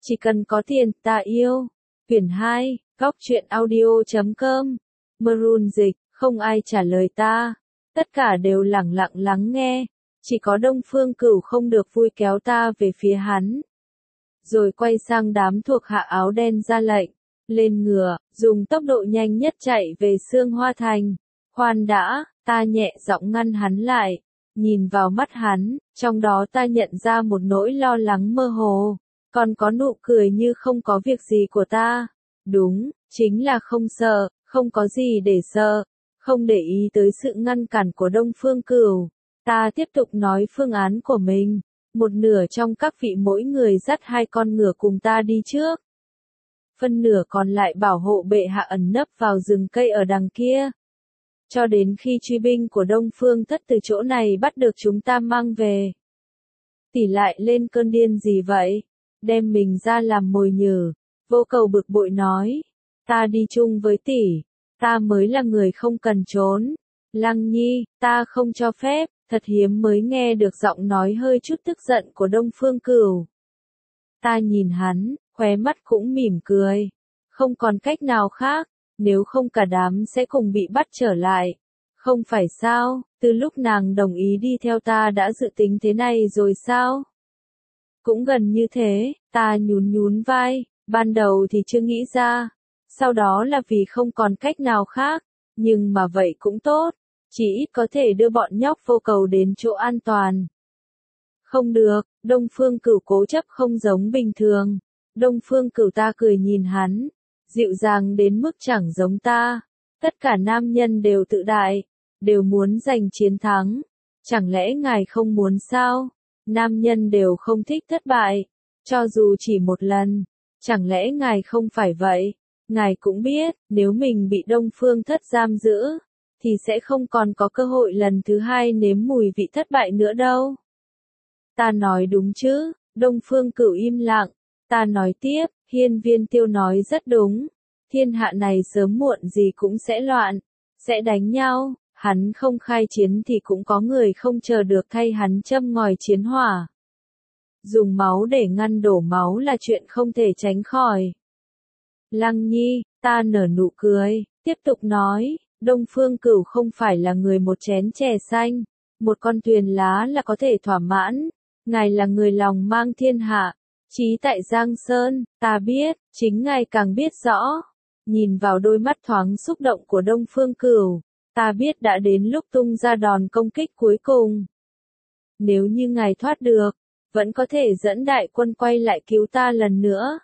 Chỉ cần có tiền, ta yêu. Quyển 2, góc truyện audio.com. Maroon dịch, không ai trả lời ta. Tất cả đều lẳng lặng lắng nghe. Chỉ có Đông Phương Cửu không được vui kéo ta về phía hắn. Rồi quay sang đám thuộc hạ áo đen ra lệnh. Lên ngựa, dùng tốc độ nhanh nhất chạy về Sương Hoa Thành. Khoan đã, ta nhẹ giọng ngăn hắn lại. Nhìn vào mắt hắn, trong đó ta nhận ra một nỗi lo lắng mơ hồ. Còn có nụ cười như không có việc gì của ta. Đúng, chính là không sợ, không có gì để sợ. Không để ý tới sự ngăn cản của Đông Phương Cửu. Ta tiếp tục nói phương án của mình. Một nửa trong các vị mỗi người dắt 2 con ngựa cùng ta đi trước. Phân nửa còn lại bảo hộ bệ hạ ẩn nấp vào rừng cây ở đằng kia. Cho đến khi truy binh của Đông Phương Thất từ chỗ này bắt được chúng ta mang về. Tỷ lại lên cơn điên gì vậy? Đem mình ra làm mồi nhử. Vô Cầu bực bội nói. Ta đi chung với tỷ. Ta mới là người không cần trốn. Lăng Nhi, ta không cho phép. Thật hiếm mới nghe được giọng nói hơi chút tức giận của Đông Phương Cửu. Ta nhìn hắn, khóe mắt cũng mỉm cười. Không còn cách nào khác, nếu không cả đám sẽ cùng bị bắt trở lại. Không phải sao, từ lúc nàng đồng ý đi theo ta đã dự tính thế này rồi sao? Cũng gần như thế, ta nhún vai, ban đầu thì chưa nghĩ ra. Sau đó là vì không còn cách nào khác, nhưng mà vậy cũng tốt. Chỉ ít có thể đưa bọn nhóc Vô Cầu đến chỗ an toàn. Không được, Đông Phương Cửu cố chấp không giống bình thường. Đông Phương Cửu ta cười nhìn hắn, dịu dàng đến mức chẳng giống ta. Tất cả nam nhân đều tự đại, đều muốn giành chiến thắng. Chẳng lẽ ngài không muốn sao? Nam nhân đều không thích thất bại, cho dù chỉ một lần. Chẳng lẽ ngài không phải vậy? Ngài cũng biết, nếu mình bị Đông Phương Thất giam giữ, thì sẽ không còn có cơ hội lần thứ 2 nếm mùi vị thất bại nữa đâu. Ta nói đúng chứ? Đông Phương Cửu im lặng. Ta nói tiếp, Hiên Viên Tiêu nói rất đúng. Thiên hạ này sớm muộn gì cũng sẽ loạn, sẽ đánh nhau. Hắn không khai chiến thì cũng có người không chờ được thay hắn châm ngòi chiến hỏa. Dùng máu để ngăn đổ máu là chuyện không thể tránh khỏi. Lăng Nhi, ta nở nụ cười, tiếp tục nói. Đông Phương Cửu không phải là người một chén chè xanh, một con tuyền lá là có thể thỏa mãn. Ngài là người lòng mang thiên hạ, chí tại Giang Sơn, ta biết, chính ngài càng biết rõ. Nhìn vào đôi mắt thoáng xúc động của Đông Phương Cửu, ta biết đã đến lúc tung ra đòn công kích cuối cùng. Nếu như ngài thoát được, vẫn có thể dẫn đại quân quay lại cứu ta lần nữa.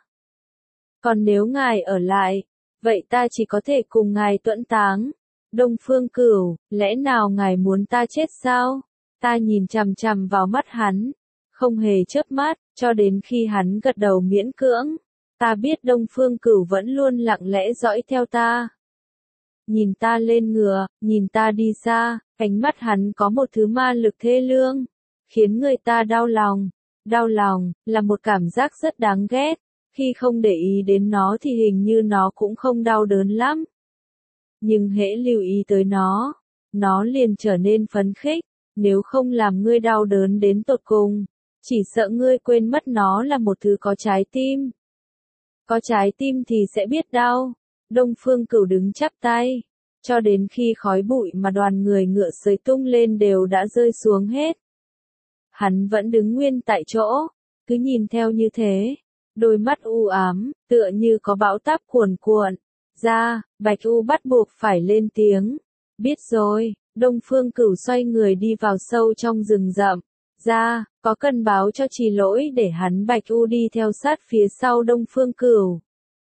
Còn nếu ngài ở lại, vậy ta chỉ có thể cùng ngài tuẫn táng. Đông Phương Cửu, lẽ nào ngài muốn ta chết sao? Ta nhìn chằm chằm vào mắt hắn, không hề chớp mắt, cho đến khi hắn gật đầu miễn cưỡng. Ta biết Đông Phương Cửu vẫn luôn lặng lẽ dõi theo ta. Nhìn ta lên ngựa, nhìn ta đi xa, ánh mắt hắn có một thứ ma lực thê lương, khiến người ta đau lòng. Đau lòng, là một cảm giác rất đáng ghét. Khi không để ý đến nó thì hình như nó cũng không đau đớn lắm. Nhưng hễ lưu ý tới nó liền trở nên phấn khích. Nếu không làm ngươi đau đớn đến tột cùng, chỉ sợ ngươi quên mất nó là một thứ có trái tim. Có trái tim thì sẽ biết đau. Đông Phương Cửu đứng chắp tay, cho đến khi khói bụi mà đoàn người ngựa sới tung lên đều đã rơi xuống hết. Hắn vẫn đứng nguyên tại chỗ, cứ nhìn theo như thế, đôi mắt u ám, tựa như có bão táp cuồn cuộn. Ra, Bạch U bắt buộc phải lên tiếng. Biết rồi. Đông Phương Cửu xoay người đi vào sâu trong rừng rậm. Ra, có cần báo cho Trì Lỗi để hắn Bạch U đi theo sát phía sau Đông Phương Cửu.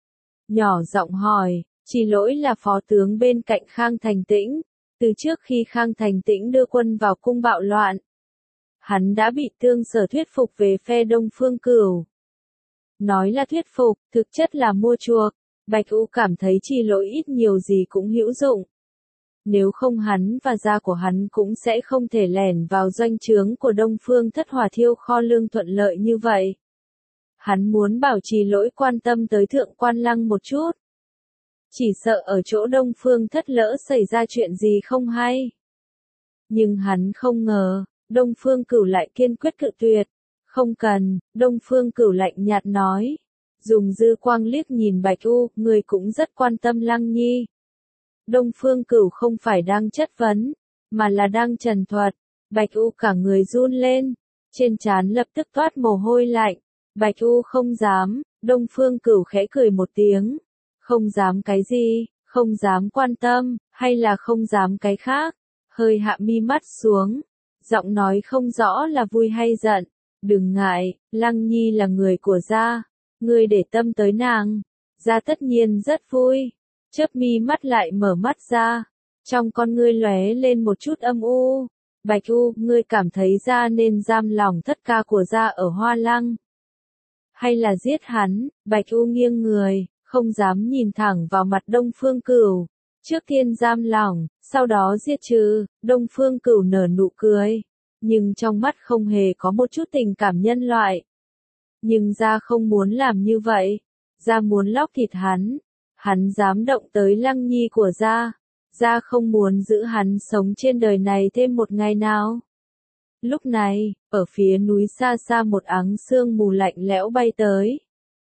Nhỏ giọng hỏi, Trì Lỗi là phó tướng bên cạnh Khang Thành Tĩnh. Từ trước khi Khang Thành Tĩnh đưa quân vào cung bạo loạn, hắn đã bị Tương Sở thuyết phục về phe Đông Phương Cửu. Nói là thuyết phục, thực chất là mua chuộc. Bạch U cảm thấy Trì Lỗi ít nhiều gì cũng hữu dụng. Nếu không hắn và gia của hắn cũng sẽ không thể lẻn vào doanh trướng của Đông Phương Thất Hỏa Thiêu kho lương thuận lợi như vậy. Hắn muốn bảo Trì Lỗi quan tâm tới Thượng Quan Lăng một chút. Chỉ sợ ở chỗ Đông Phương Thất lỡ xảy ra chuyện gì không hay. Nhưng hắn không ngờ, Đông Phương Cửu lại kiên quyết cự tuyệt. Không cần, Đông Phương Cửu lạnh nhạt nói. dùng dư quang liếc nhìn Bạch U, người cũng rất quan tâm Lăng Nhi. Đông Phương Cửu không phải đang chất vấn, mà là đang trần thuật. Bạch U cả người run lên, trên trán lập tức toát mồ hôi lạnh. Bạch U không dám, Đông Phương Cửu khẽ cười một tiếng. Không dám cái gì, không dám quan tâm, hay là không dám cái khác. Hơi hạ mi mắt xuống, giọng nói không rõ là vui hay giận. Đừng ngại, Lăng Nhi là người của gia, ngươi để tâm tới nàng, gia tất nhiên rất vui. Chớp mi mắt lại mở mắt ra, trong con ngươi lóe lên một chút âm u. Bạch U, ngươi cảm thấy gia nên giam lòng thất ca của gia ở Hoa Lăng, hay là giết hắn? Bạch U nghiêng người, không dám nhìn thẳng vào mặt Đông Phương Cửu. Trước tiên giam lòng, sau đó giết chứ. Đông Phương Cửu nở nụ cười, nhưng trong mắt không hề có một chút tình cảm nhân loại. Nhưng gia không muốn làm như vậy, gia muốn lóc thịt hắn. Hắn dám động tới Lăng Nhi của gia không muốn giữ hắn sống trên đời này thêm một ngày nào. Lúc này, ở phía núi xa xa một áng sương mù lạnh lẽo bay tới.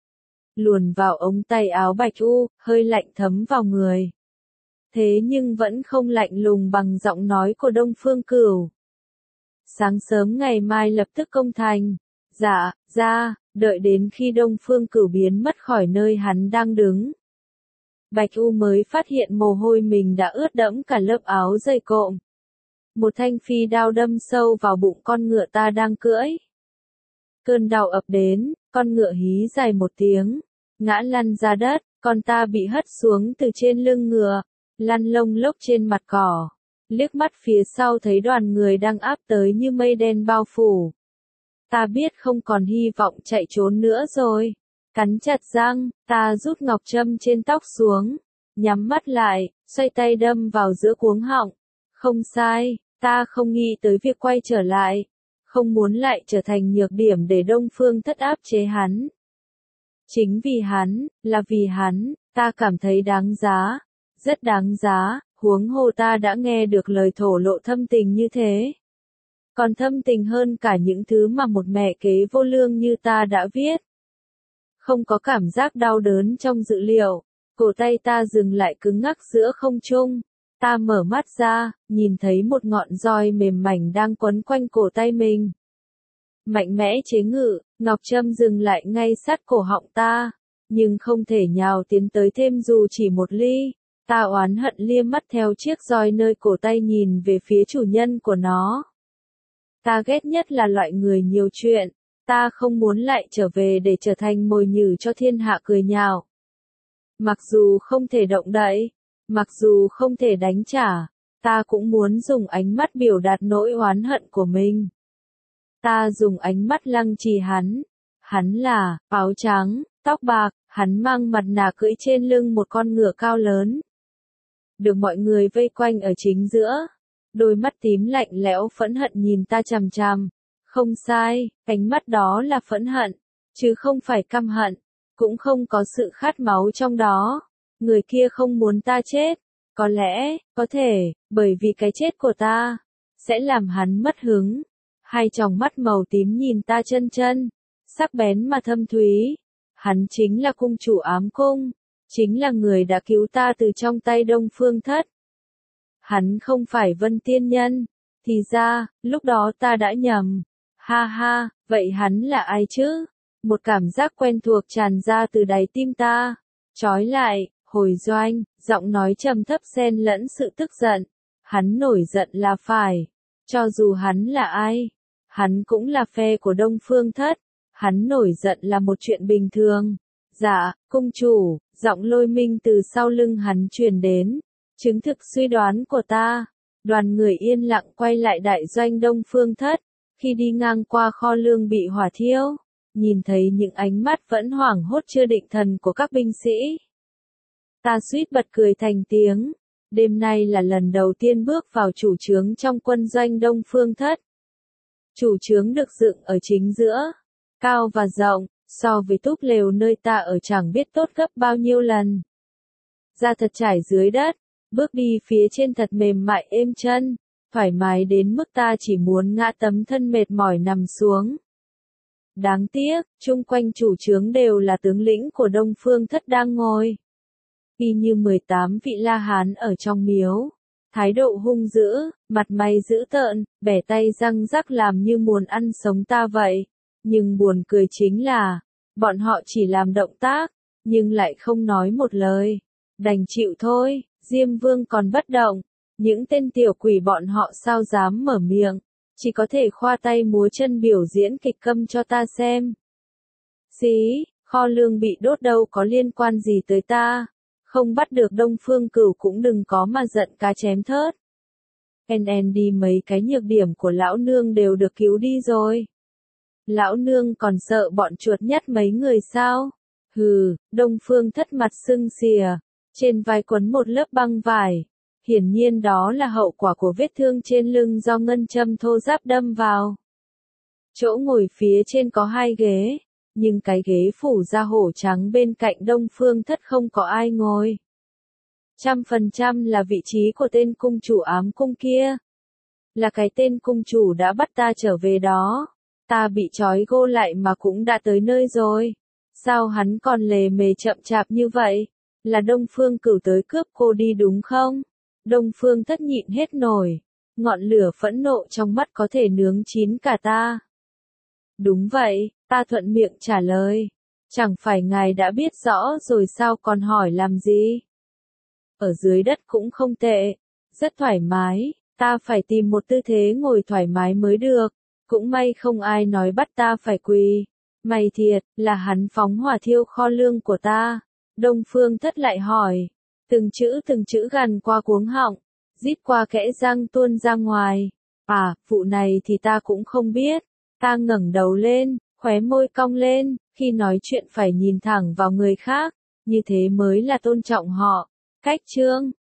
Luồn vào ống tay áo Bạch U, hơi lạnh thấm vào người. Thế nhưng vẫn không lạnh lùng bằng giọng nói của Đông Phương Cửu. Sáng sớm ngày mai lập tức công thành. Dạ, ra, đợi đến khi Đông Phương Cửu biến mất khỏi nơi hắn đang đứng. Bạch U mới phát hiện mồ hôi mình đã ướt đẫm cả lớp áo dày cộm. Một thanh phi đao đâm sâu vào bụng con ngựa ta đang cưỡi. Cơn đau ập đến, con ngựa hí dài một tiếng, ngã lăn ra đất, con ta bị hất xuống từ trên lưng ngựa, lăn lông lốc trên mặt cỏ. Liếc mắt phía sau thấy đoàn người đang áp tới như mây đen bao phủ. Ta biết không còn hy vọng chạy trốn nữa rồi. Cắn chặt răng, ta rút ngọc trâm trên tóc xuống, nhắm mắt lại, xoay tay đâm vào giữa cuống họng. Không sai, ta không nghĩ tới việc quay trở lại, không muốn lại trở thành nhược điểm để Đông Phương Thất áp chế hắn. Chính vì hắn, là vì hắn, ta cảm thấy đáng giá, rất đáng giá, huống hồ ta đã nghe được lời thổ lộ thâm tình như thế. Còn thâm tình hơn cả những thứ mà một mẹ kế vô lương như ta đã viết. Không có cảm giác đau đớn trong dự liệu, cổ tay ta dừng lại cứng ngắc giữa không trung. Ta mở mắt ra, nhìn thấy một ngọn roi mềm mảnh đang quấn quanh cổ tay mình. Mạnh mẽ chế ngự, ngọc trâm dừng lại ngay sát cổ họng ta, nhưng không thể nhào tiến tới thêm dù chỉ một ly. Ta oán hận liếc mắt theo chiếc roi nơi cổ tay nhìn về phía chủ nhân của nó. Ta ghét nhất là loại người nhiều chuyện, ta không muốn lại trở về để trở thành mồi nhử cho thiên hạ cười nhạo. Mặc dù không thể động đậy, mặc dù không thể đánh trả, ta cũng muốn dùng ánh mắt biểu đạt nỗi oán hận của mình. Ta dùng ánh mắt lăng trì hắn. Hắn là, áo trắng, tóc bạc, hắn mang mặt nạ cưỡi trên lưng một con ngựa cao lớn. Được mọi người vây quanh ở chính giữa. Đôi mắt tím lạnh lẽo phẫn hận nhìn ta chằm chằm. Không sai, ánh mắt đó là phẫn hận, chứ không phải căm hận, cũng không có sự khát máu trong đó. Người kia không muốn ta chết, có lẽ, có thể, bởi vì cái chết của ta, sẽ làm hắn mất hứng. Hai tròng mắt màu tím nhìn ta chân chân, sắc bén mà thâm thúy. Hắn chính là cung chủ ám cung, chính là người đã cứu ta từ trong tay Đông Phương Thất. Hắn không phải Vân Tiên Nhân, thì ra, lúc đó ta đã nhầm. Ha ha, vậy hắn là ai chứ? Một cảm giác quen thuộc tràn ra từ đáy tim ta. Trói lại, hồi doanh, giọng nói trầm thấp xen lẫn sự tức giận. Hắn nổi giận là phải. Cho dù hắn là ai, hắn cũng là phe của Đông Phương Thất. Hắn nổi giận là một chuyện bình thường. Dạ, cung chủ, giọng Lôi Minh từ sau lưng hắn truyền đến. Chứng thực suy đoán của ta. Đoàn người yên lặng quay lại đại doanh Đông Phương Thất. Khi đi ngang qua kho lương bị hỏa thiêu, nhìn thấy những ánh mắt vẫn hoảng hốt chưa định thần của các binh sĩ. Ta suýt bật cười thành tiếng. Đêm nay là lần đầu tiên bước vào chủ trướng trong quân doanh Đông Phương Thất. Chủ trướng được dựng ở chính giữa, cao và rộng, so với túp lều nơi ta ở chẳng biết tốt gấp bao nhiêu lần. Da thật trải dưới đất, bước đi phía trên thật mềm mại êm chân, thoải mái đến mức ta chỉ muốn ngã tấm thân mệt mỏi nằm xuống. Đáng tiếc, chung quanh chủ trướng đều là tướng lĩnh của Đông Phương Thất đang ngồi. Y như 18 vị La Hán ở trong miếu. Thái độ hung dữ, mặt mày dữ tợn, bẻ tay răng rắc làm như muốn ăn sống ta vậy. Nhưng buồn cười chính là, bọn họ chỉ làm động tác, nhưng lại không nói một lời. Đành chịu thôi, Diêm Vương còn bất động. Những tên tiểu quỷ bọn họ sao dám mở miệng, chỉ có thể khoa tay múa chân biểu diễn kịch câm cho ta xem. Xí, kho lương bị đốt đâu có liên quan gì tới ta. Không bắt được Đông Phương Cửu cũng đừng có mà giận cá chém thớt. Đi mấy cái nhược điểm của lão nương đều được cứu đi rồi. Lão nương còn sợ bọn chuột nhất mấy người sao? Hừ, Đông Phương Thất mặt sưng xìa, trên vai quấn một lớp băng vải. Hiển nhiên đó là hậu quả của vết thương trên lưng do ngân châm thô ráp đâm vào. Chỗ ngồi phía trên có 2 ghế, nhưng cái ghế phủ da hổ trắng bên cạnh Đông Phương Thất không có ai ngồi. 100% là vị trí của tên cung chủ ám cung kia. Là cái tên cung chủ đã bắt ta trở về đó. Ta bị trói gô lại mà cũng đã tới nơi rồi. Sao hắn còn lề mề chậm chạp như vậy? Là Đông Phương Cửu tới cướp cô đi đúng không? Đông Phương Thất nhịn hết nổi. Ngọn lửa phẫn nộ trong mắt có thể nướng chín cả ta. Đúng vậy, ta thuận miệng trả lời. Chẳng phải ngài đã biết rõ rồi sao còn hỏi làm gì? Ở dưới đất cũng không tệ. Rất thoải mái, ta phải tìm một tư thế ngồi thoải mái mới được. Cũng may không ai nói bắt ta phải quỳ. May thiệt, là hắn phóng hỏa thiêu kho lương của ta. Đông Phương Thất lại hỏi. Từng chữ gằn qua cuống họng. Rít qua kẽ răng tuôn ra ngoài. À, vụ này thì ta cũng không biết. Ta ngẩng đầu lên, khóe môi cong lên, khi nói chuyện phải nhìn thẳng vào người khác, như thế mới là tôn trọng họ. Cách chương